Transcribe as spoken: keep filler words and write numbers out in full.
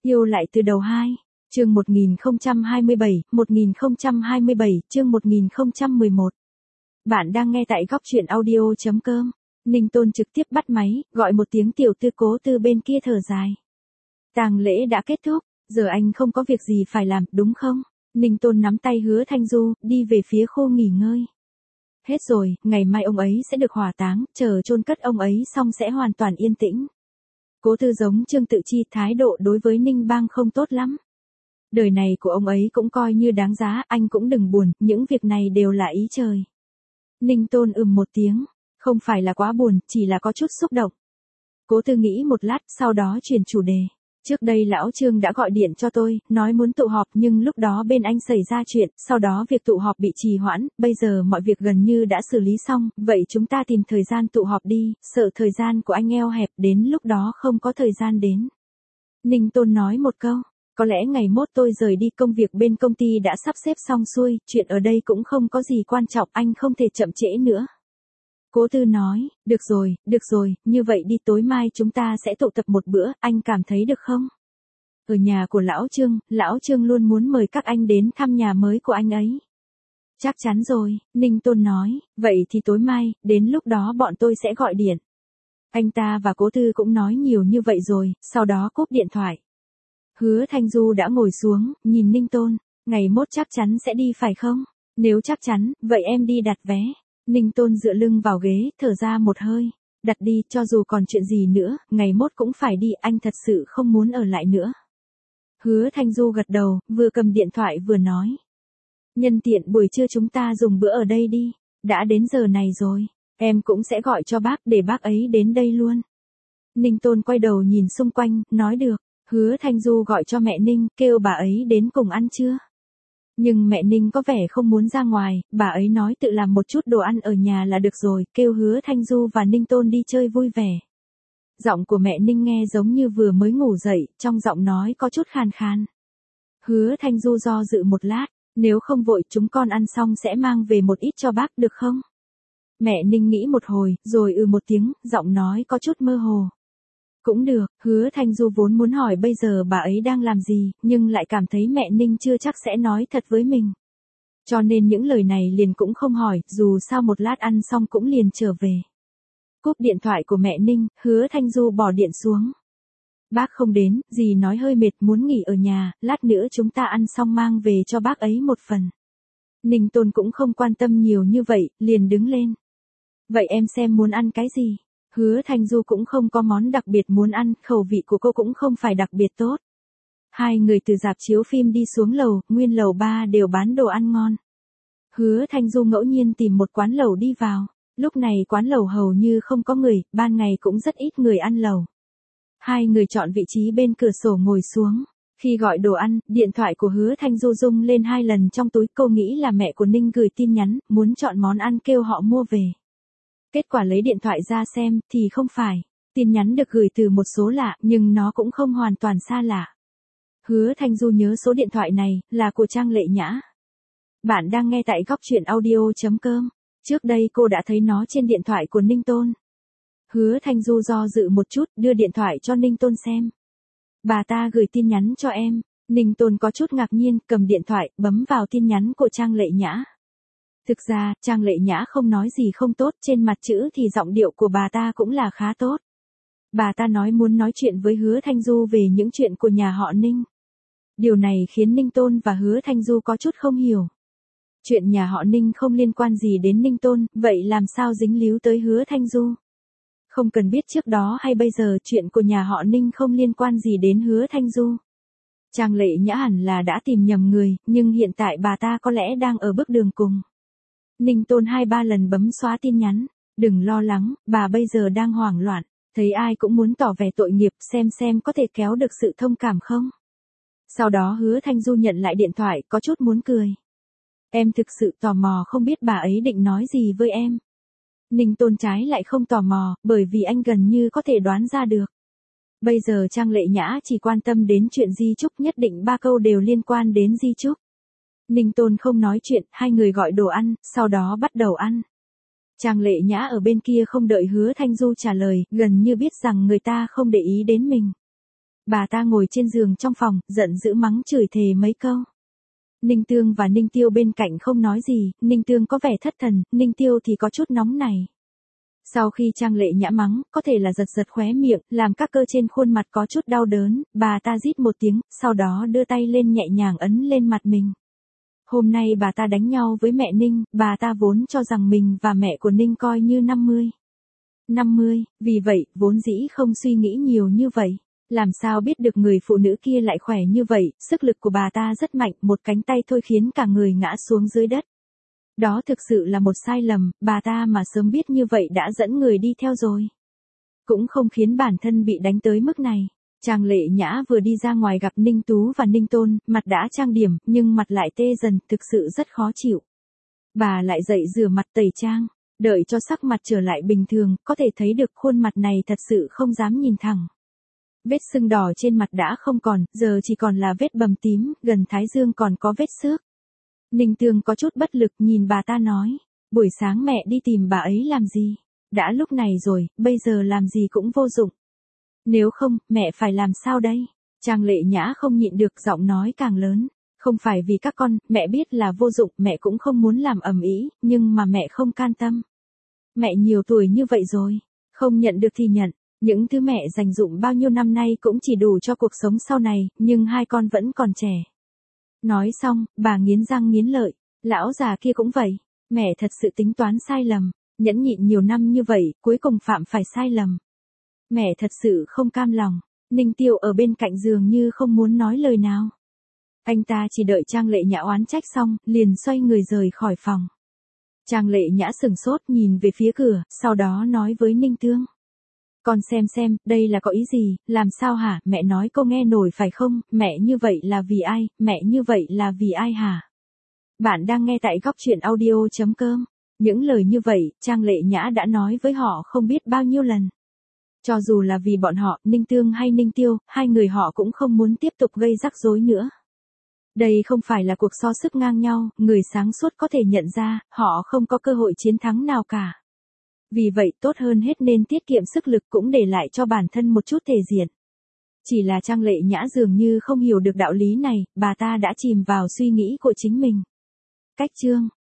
Yêu lại từ đầu hai. Chương một nghìn không trăm hai mươi bảy, một nghìn không trăm hai mươi bảy, chương một nghìn không trăm mười một. Bạn đang nghe tại góc truyện audio chấm com. Ninh Tôn trực tiếp bắt máy, gọi một tiếng tiểu tư. Cố Tư bên kia thở dài. Tang lễ đã kết thúc, giờ anh không có việc gì phải làm, đúng không? Ninh Tôn nắm tay Hứa Thanh Du, đi về phía khu nghỉ ngơi. Hết rồi, ngày mai ông ấy sẽ được hỏa táng, chờ chôn cất ông ấy xong sẽ hoàn toàn yên tĩnh. Cố Tư giống Trương Tự Chi, thái độ đối với Ninh Bang không tốt lắm. Đời này của ông ấy cũng coi như đáng giá, anh cũng đừng buồn, những việc này đều là ý trời. Ninh Tôn ừm một tiếng, không phải là quá buồn, chỉ là có chút xúc động. Cố Tư nghĩ một lát, sau đó chuyển chủ đề. Trước đây lão Trương đã gọi điện cho tôi, nói muốn tụ họp nhưng lúc đó bên anh xảy ra chuyện, sau đó việc tụ họp bị trì hoãn, bây giờ mọi việc gần như đã xử lý xong, vậy chúng ta tìm thời gian tụ họp đi, sợ thời gian của anh eo hẹp, đến lúc đó không có thời gian đến. Ninh Tôn nói một câu, có lẽ ngày mốt tôi rời đi, công việc bên công ty đã sắp xếp xong xuôi, chuyện ở đây cũng không có gì quan trọng, anh không thể chậm trễ nữa. Cố Tư nói, được rồi, được rồi, như vậy đi, tối mai chúng ta sẽ tụ tập một bữa, anh cảm thấy được không? Ở nhà của lão Trương, lão Trương luôn muốn mời các anh đến thăm nhà mới của anh ấy. Chắc chắn rồi, Ninh Tôn nói, vậy thì tối mai, đến lúc đó bọn tôi sẽ gọi điện. Anh ta và Cố Tư cũng nói nhiều như vậy rồi, sau đó cúp điện thoại. Hứa Thanh Du đã ngồi xuống, nhìn Ninh Tôn, ngày mốt chắc chắn sẽ đi phải không? Nếu chắc chắn, vậy em đi đặt vé. Ninh Tôn dựa lưng vào ghế, thở ra một hơi. Đặt đi, cho dù còn chuyện gì nữa, ngày mốt cũng phải đi, anh thật sự không muốn ở lại nữa. Hứa Thanh Du gật đầu, vừa cầm điện thoại vừa nói. Nhân tiện buổi trưa chúng ta dùng bữa ở đây đi, đã đến giờ này rồi, em cũng sẽ gọi cho bác để bác ấy đến đây luôn. Ninh Tôn quay đầu nhìn xung quanh, nói được. Hứa Thanh Du gọi cho mẹ Ninh, kêu bà ấy đến cùng ăn trưa. Nhưng mẹ Ninh có vẻ không muốn ra ngoài, bà ấy nói tự làm một chút đồ ăn ở nhà là được rồi, kêu Hứa Thanh Du và Ninh Tôn đi chơi vui vẻ. Giọng của mẹ Ninh nghe giống như vừa mới ngủ dậy, trong giọng nói có chút khàn khàn. Hứa Thanh Du do dự một lát, nếu không vội chúng con ăn xong sẽ mang về một ít cho bác được không? Mẹ Ninh nghĩ một hồi, rồi ừ một tiếng, giọng nói có chút mơ hồ. Cũng được, Hứa Thanh Du vốn muốn hỏi bây giờ bà ấy đang làm gì, nhưng lại cảm thấy mẹ Ninh chưa chắc sẽ nói thật với mình. Cho nên những lời này liền cũng không hỏi, dù sao một lát ăn xong cũng liền trở về. Cúp điện thoại của mẹ Ninh, Hứa Thanh Du bỏ điện xuống. Bác không đến, dì nói hơi mệt muốn nghỉ ở nhà, lát nữa chúng ta ăn xong mang về cho bác ấy một phần. Ninh Tôn cũng không quan tâm nhiều như vậy, liền đứng lên. Vậy em xem muốn ăn cái gì? Hứa Thanh Du cũng không có món đặc biệt muốn ăn, khẩu vị của cô cũng không phải đặc biệt tốt. Hai người từ rạp chiếu phim đi xuống lầu, nguyên lầu ba đều bán đồ ăn ngon. Hứa Thanh Du ngẫu nhiên tìm một quán lẩu đi vào. Lúc này quán lẩu hầu như không có người, ban ngày cũng rất ít người ăn lẩu. Hai người chọn vị trí bên cửa sổ ngồi xuống. Khi gọi đồ ăn, điện thoại của Hứa Thanh Du rung lên hai lần trong túi, cô nghĩ là mẹ của Ninh gửi tin nhắn, muốn chọn món ăn kêu họ mua về. Kết quả lấy điện thoại ra xem, thì không phải. Tin nhắn được gửi từ một số lạ, nhưng nó cũng không hoàn toàn xa lạ. Hứa Thanh Du nhớ số điện thoại này, là của Trang Lệ Nhã. Bạn đang nghe tại góc truyện audio chấm com. Trước đây cô đã thấy nó trên điện thoại của Ninh Tôn. Hứa Thanh Du do dự một chút, đưa điện thoại cho Ninh Tôn xem. Bà ta gửi tin nhắn cho em. Ninh Tôn có chút ngạc nhiên, cầm điện thoại, bấm vào tin nhắn của Trang Lệ Nhã. Thực ra, Trang Lệ Nhã không nói gì không tốt, trên mặt chữ thì giọng điệu của bà ta cũng là khá tốt. Bà ta nói muốn nói chuyện với Hứa Thanh Du về những chuyện của nhà họ Ninh. Điều này khiến Ninh Tôn và Hứa Thanh Du có chút không hiểu. Chuyện nhà họ Ninh không liên quan gì đến Ninh Tôn, vậy làm sao dính líu tới Hứa Thanh Du? Không cần biết trước đó hay bây giờ chuyện của nhà họ Ninh không liên quan gì đến Hứa Thanh Du. Trang Lệ Nhã hẳn là đã tìm nhầm người, nhưng hiện tại bà ta có lẽ đang ở bước đường cùng. Ninh Tôn hai ba lần bấm xóa tin nhắn. Đừng lo lắng, bà bây giờ đang hoảng loạn. Thấy ai cũng muốn tỏ vẻ tội nghiệp, xem xem có thể kéo được sự thông cảm không. Sau đó Hứa Thanh Du nhận lại điện thoại, có chút muốn cười. Em thực sự tò mò không biết bà ấy định nói gì với em. Ninh Tôn trái lại không tò mò, bởi vì anh gần như có thể đoán ra được. Bây giờ Trang Lệ Nhã chỉ quan tâm đến chuyện di chúc, nhất định ba câu đều liên quan đến di chúc. Ninh Tôn không nói chuyện, hai người gọi đồ ăn, sau đó bắt đầu ăn. Trang Lệ Nhã ở bên kia không đợi Hứa Thanh Du trả lời, gần như biết rằng người ta không để ý đến mình. Bà ta ngồi trên giường trong phòng, giận dữ mắng chửi thề mấy câu. Ninh Tương và Ninh Tiêu bên cạnh không nói gì, Ninh Tương có vẻ thất thần, Ninh Tiêu thì có chút nóng này. Sau khi Trang Lệ Nhã mắng, có thể là giật giật khóe miệng, làm các cơ trên khuôn mặt có chút đau đớn, bà ta rít một tiếng, sau đó đưa tay lên nhẹ nhàng ấn lên mặt mình. Hôm nay bà ta đánh nhau với mẹ Ninh, bà ta vốn cho rằng mình và mẹ của Ninh coi như năm mươi. năm mươi, vì vậy, vốn dĩ không suy nghĩ nhiều như vậy. Làm sao biết được người phụ nữ kia lại khỏe như vậy, sức lực của bà ta rất mạnh, một cánh tay thôi khiến cả người ngã xuống dưới đất. Đó thực sự là một sai lầm, bà ta mà sớm biết như vậy đã dẫn người đi theo rồi. Cũng không khiến bản thân bị đánh tới mức này. Trang Lệ Nhã vừa đi ra ngoài gặp Ninh Tú và Ninh Tôn, mặt đã trang điểm, nhưng mặt lại tê dần, thực sự rất khó chịu. Bà lại dậy rửa mặt tẩy trang, đợi cho sắc mặt trở lại bình thường, có thể thấy được khuôn mặt này thật sự không dám nhìn thẳng. Vết sưng đỏ trên mặt đã không còn, giờ chỉ còn là vết bầm tím, gần thái dương còn có vết xước. Ninh Tương có chút bất lực nhìn bà ta nói, buổi sáng mẹ đi tìm bà ấy làm gì? Đã lúc này rồi, bây giờ làm gì cũng vô dụng. Nếu không, mẹ phải làm sao đây? Trang Lệ Nhã không nhịn được, giọng nói càng lớn. Không phải vì các con, mẹ biết là vô dụng, mẹ cũng không muốn làm ầm ĩ, nhưng mà mẹ không can tâm. Mẹ nhiều tuổi như vậy rồi, không nhận được thì nhận. Những thứ mẹ dành dụm bao nhiêu năm nay cũng chỉ đủ cho cuộc sống sau này, nhưng hai con vẫn còn trẻ. Nói xong, bà nghiến răng nghiến lợi, lão già kia cũng vậy, mẹ thật sự tính toán sai lầm, nhẫn nhịn nhiều năm như vậy, cuối cùng phạm phải sai lầm. Mẹ thật sự không cam lòng. Ninh Tiêu ở bên cạnh giường như không muốn nói lời nào. Anh ta chỉ đợi Trang Lệ Nhã oán trách xong, liền xoay người rời khỏi phòng. Trang Lệ Nhã sừng sốt nhìn về phía cửa, sau đó nói với Ninh Tương. Con xem xem, đây là có ý gì, làm sao hả, mẹ nói cô nghe nổi phải không, mẹ như vậy là vì ai, mẹ như vậy là vì ai hả? Bạn đang nghe tại góc truyện audio chấm com. Những lời như vậy, Trang Lệ Nhã đã nói với họ không biết bao nhiêu lần. Cho dù là vì bọn họ, Ninh Tương hay Ninh Tiêu, hai người họ cũng không muốn tiếp tục gây rắc rối nữa. Đây không phải là cuộc so sức ngang nhau, người sáng suốt có thể nhận ra, họ không có cơ hội chiến thắng nào cả. Vì vậy tốt hơn hết nên tiết kiệm sức lực cũng để lại cho bản thân một chút thể diện. Chỉ là Trang Lệ Nhã dường như không hiểu được đạo lý này, bà ta đã chìm vào suy nghĩ của chính mình. Cách chương